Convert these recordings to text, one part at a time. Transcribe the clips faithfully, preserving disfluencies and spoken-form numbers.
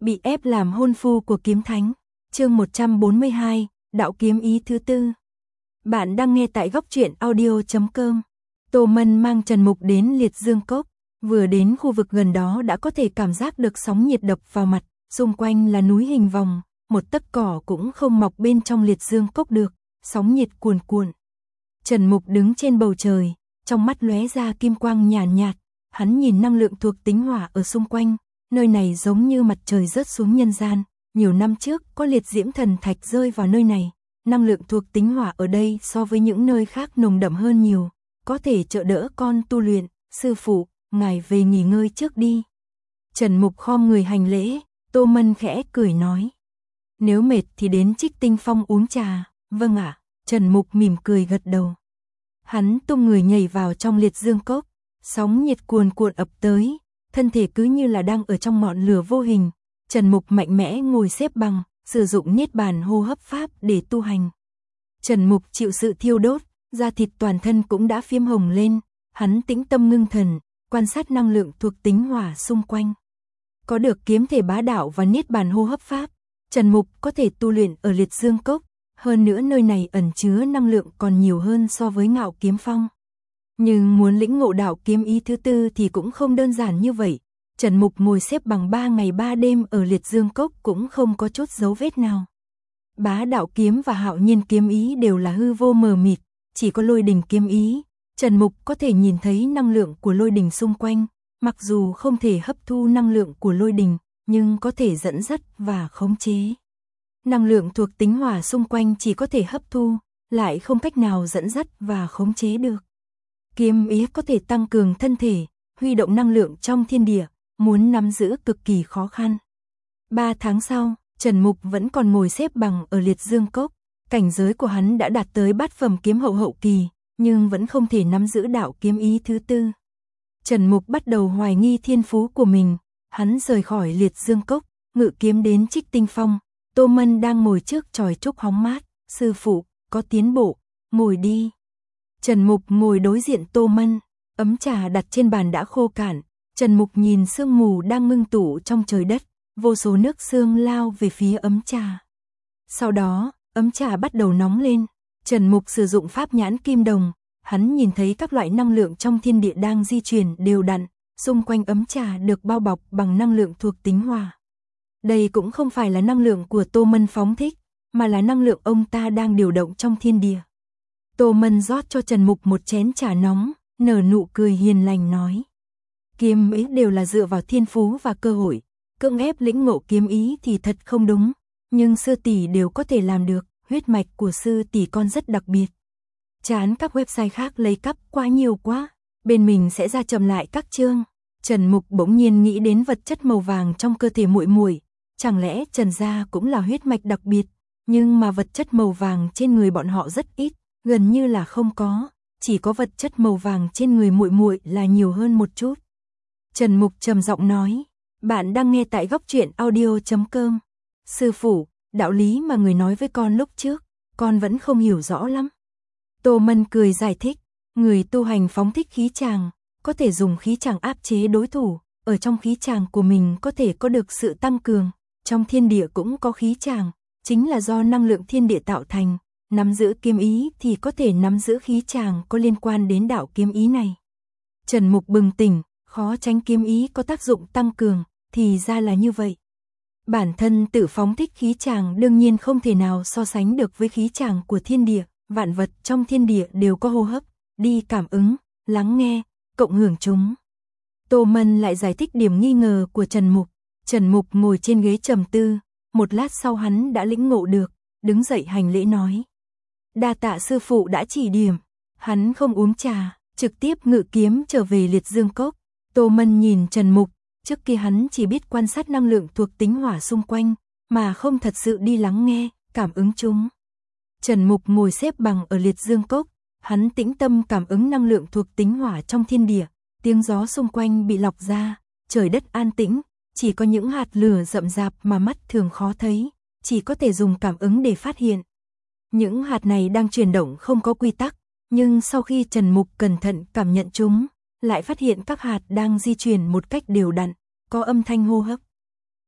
Bị ép làm hôn phu của kiếm thánh. Chương một trăm bốn mươi hai, đạo kiếm ý thứ tư. Bạn đang nghe tại góc truyện audio chấm com. Tô Mân mang Trần Mục đến Liệt Dương Cốc, vừa đến khu vực gần đó đã có thể cảm giác được sóng nhiệt đập vào mặt, xung quanh là núi hình vòng, một tấc cỏ cũng không mọc bên trong Liệt Dương Cốc được, sóng nhiệt cuồn cuộn. Trần Mục đứng trên bầu trời, trong mắt lóe ra kim quang nhàn nhạt, hắn nhìn năng lượng thuộc tính hỏa ở xung quanh, nơi này giống như mặt trời rớt xuống nhân gian, nhiều năm trước có liệt diễm thần thạch rơi vào nơi này, năng lượng thuộc tính hỏa ở đây so với những nơi khác nồng đậm hơn nhiều, có thể trợ đỡ con tu luyện, sư phụ, ngài về nghỉ ngơi trước đi. Trần Mục khom người hành lễ, Tô Mân khẽ cười nói, nếu mệt thì đến Trích Tinh Phong uống trà. Vâng ạ. Trần Mục mỉm cười gật đầu. Hắn tung người nhảy vào trong Liệt Dương Cốc, sóng nhiệt cuồn cuộn ập tới, thân thể cứ như là đang ở trong ngọn lửa vô hình. Trần Mục mạnh mẽ ngồi xếp bằng, sử dụng Niết Bàn hô hấp pháp để tu hành. Trần Mục chịu sự thiêu đốt, da thịt toàn thân cũng đã phiếm hồng lên, hắn tĩnh tâm ngưng thần, quan sát năng lượng thuộc tính hỏa xung quanh. Có được kiếm thể bá đạo và Niết Bàn hô hấp pháp, Trần Mục có thể tu luyện ở Liệt Dương Cốc, hơn nữa nơi này ẩn chứa năng lượng còn nhiều hơn so với Ngạo Kiếm Phong. Nhưng muốn lĩnh ngộ đạo kiếm ý thứ tư thì cũng không đơn giản như vậy. Trần Mục ngồi xếp bằng ba ngày ba đêm ở Liệt Dương Cốc cũng không có chút dấu vết nào. Bá đạo kiếm và hạo nhiên kiếm ý đều là hư vô mờ mịt, chỉ có lôi đình kiếm ý. Trần Mục có thể nhìn thấy năng lượng của lôi đình xung quanh, mặc dù không thể hấp thu năng lượng của lôi đình, nhưng có thể dẫn dắt và khống chế. Năng lượng thuộc tính hỏa xung quanh chỉ có thể hấp thu, lại không cách nào dẫn dắt và khống chế được. Kiếm ý có thể tăng cường thân thể, huy động năng lượng trong thiên địa, muốn nắm giữ cực kỳ khó khăn. Ba tháng sau, Trần Mục vẫn còn ngồi xếp bằng ở Liệt Dương Cốc, cảnh giới của hắn đã đạt tới bát phẩm kiếm hậu hậu kỳ, nhưng vẫn không thể nắm giữ đạo kiếm ý thứ tư. Trần Mục bắt đầu hoài nghi thiên phú của mình, hắn rời khỏi Liệt Dương Cốc, ngự kiếm đến Trích Tinh Phong. Tô Mân đang ngồi trước chòi trúc hóng mát, sư phụ, có tiến bộ, ngồi đi. Trần Mục ngồi đối diện Tô Mân, ấm trà đặt trên bàn đã khô cạn, Trần Mục nhìn sương mù đang ngưng tụ trong trời đất, vô số nước sương lao về phía ấm trà. Sau đó, ấm trà bắt đầu nóng lên, Trần Mục sử dụng pháp nhãn kim đồng, hắn nhìn thấy các loại năng lượng trong thiên địa đang di chuyển đều đặn, xung quanh ấm trà được bao bọc bằng năng lượng thuộc tính hỏa. Đây cũng không phải là năng lượng của Tô Mân phóng thích, mà là năng lượng ông ta đang điều động trong thiên địa. Tô Mân rót cho Trần Mục một chén trà nóng, nở nụ cười hiền lành nói. Kiếm ý đều là dựa vào thiên phú và cơ hội, cưỡng ép lĩnh ngộ kiếm ý thì thật không đúng, nhưng sư tỷ đều có thể làm được, huyết mạch của sư tỷ con rất đặc biệt. Chán các website khác lấy cắp quá nhiều quá, bên mình sẽ ra chậm lại các chương. Trần Mục bỗng nhiên nghĩ đến vật chất màu vàng trong cơ thể muội muội. Chẳng lẽ Trần gia cũng là huyết mạch đặc biệt, nhưng mà vật chất màu vàng trên người bọn họ rất ít, gần như là không có, chỉ có vật chất màu vàng trên người muội muội là nhiều hơn một chút. Trần Mục trầm giọng nói, bạn đang nghe tại góc truyện audio chấm com. Sư phụ, đạo lý mà người nói với con lúc trước, con vẫn không hiểu rõ lắm. Tô Mân cười giải thích, người tu hành phóng thích khí tràng, có thể dùng khí tràng áp chế đối thủ, ở trong khí tràng của mình có thể có được sự tăng cường. Trong thiên địa cũng có khí tràng, chính là do năng lượng thiên địa tạo thành, nắm giữ kiếm ý thì có thể nắm giữ khí tràng có liên quan đến đạo kiếm ý này. Trần Mục bừng tỉnh, khó tránh kiếm ý có tác dụng tăng cường, thì ra là như vậy. Bản thân tự phóng thích khí tràng đương nhiên không thể nào so sánh được với khí tràng của thiên địa, vạn vật trong thiên địa đều có hô hấp, đi cảm ứng, lắng nghe, cộng hưởng chúng. Tô Mân lại giải thích điểm nghi ngờ của Trần Mục. Trần Mục ngồi trên ghế trầm tư, một lát sau hắn đã lĩnh ngộ được, đứng dậy hành lễ nói. Đa tạ sư phụ đã chỉ điểm, hắn không uống trà, trực tiếp ngự kiếm trở về Liệt Dương Cốc. Tô Mân nhìn Trần Mục, trước kia hắn chỉ biết quan sát năng lượng thuộc tính hỏa xung quanh, mà không thật sự đi lắng nghe, cảm ứng chúng. Trần Mục ngồi xếp bằng ở Liệt Dương Cốc, hắn tĩnh tâm cảm ứng năng lượng thuộc tính hỏa trong thiên địa, tiếng gió xung quanh bị lọc ra, trời đất an tĩnh. Chỉ có những hạt lửa rậm rạp mà mắt thường khó thấy, chỉ có thể dùng cảm ứng để phát hiện. Những hạt này đang chuyển động không có quy tắc, nhưng sau khi Trần Mục cẩn thận cảm nhận chúng, lại phát hiện các hạt đang di chuyển một cách đều đặn, có âm thanh hô hấp.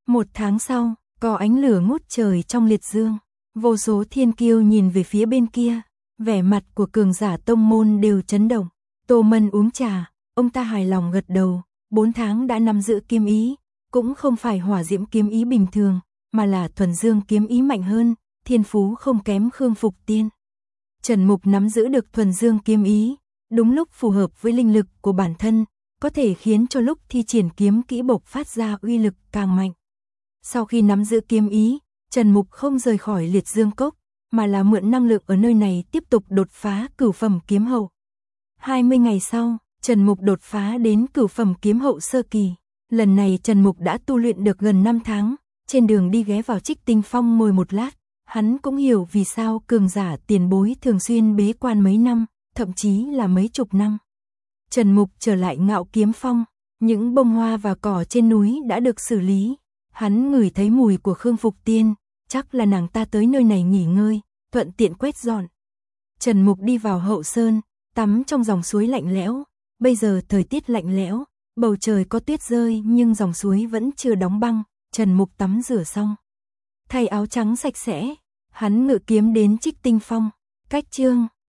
Một tháng sau, có ánh lửa ngút trời trong liệt dương. Vô số thiên kiêu nhìn về phía bên kia, vẻ mặt của cường giả tông môn đều chấn động. Tô Mân uống trà, ông ta hài lòng gật đầu, bốn tháng đã nắm giữ kiếm ý, cũng không phải hỏa diễm kiếm ý bình thường, mà là thuần dương kiếm ý mạnh hơn, thiên phú không kém Khương Phục Tiên. Trần Mục nắm giữ được thuần dương kiếm ý, đúng lúc phù hợp với linh lực của bản thân, có thể khiến cho lúc thi triển kiếm kỹ bộc phát ra uy lực càng mạnh. Sau khi nắm giữ kiếm ý, Trần Mục không rời khỏi liệt dương cốc, mà là mượn năng lượng ở nơi này tiếp tục đột phá cửu phẩm kiếm hậu. hai mươi ngày sau, Trần Mục đột phá đến cửu phẩm kiếm hậu sơ kỳ. Lần này Trần Mục đã tu luyện được gần năm tháng, trên đường đi ghé vào Trích Tinh Phong ngồi một lát, hắn cũng hiểu vì sao cường giả tiền bối thường xuyên bế quan mấy năm, thậm chí là mấy chục năm. Trần Mục trở lại Ngạo Kiếm Phong, những bông hoa và cỏ trên núi đã được xử lý. Hắn ngửi thấy mùi của Khương Phục Tiên, chắc là nàng ta tới nơi này nghỉ ngơi, thuận tiện quét dọn. Trần Mục đi vào hậu sơn, tắm trong dòng suối lạnh lẽo. Bây giờ thời tiết lạnh lẽo, bầu trời có tuyết rơi nhưng dòng suối vẫn chưa đóng băng. Trần Mục tắm rửa xong, thay áo trắng sạch sẽ, hắn ngự kiếm đến Trích Tinh Phong. Cách chương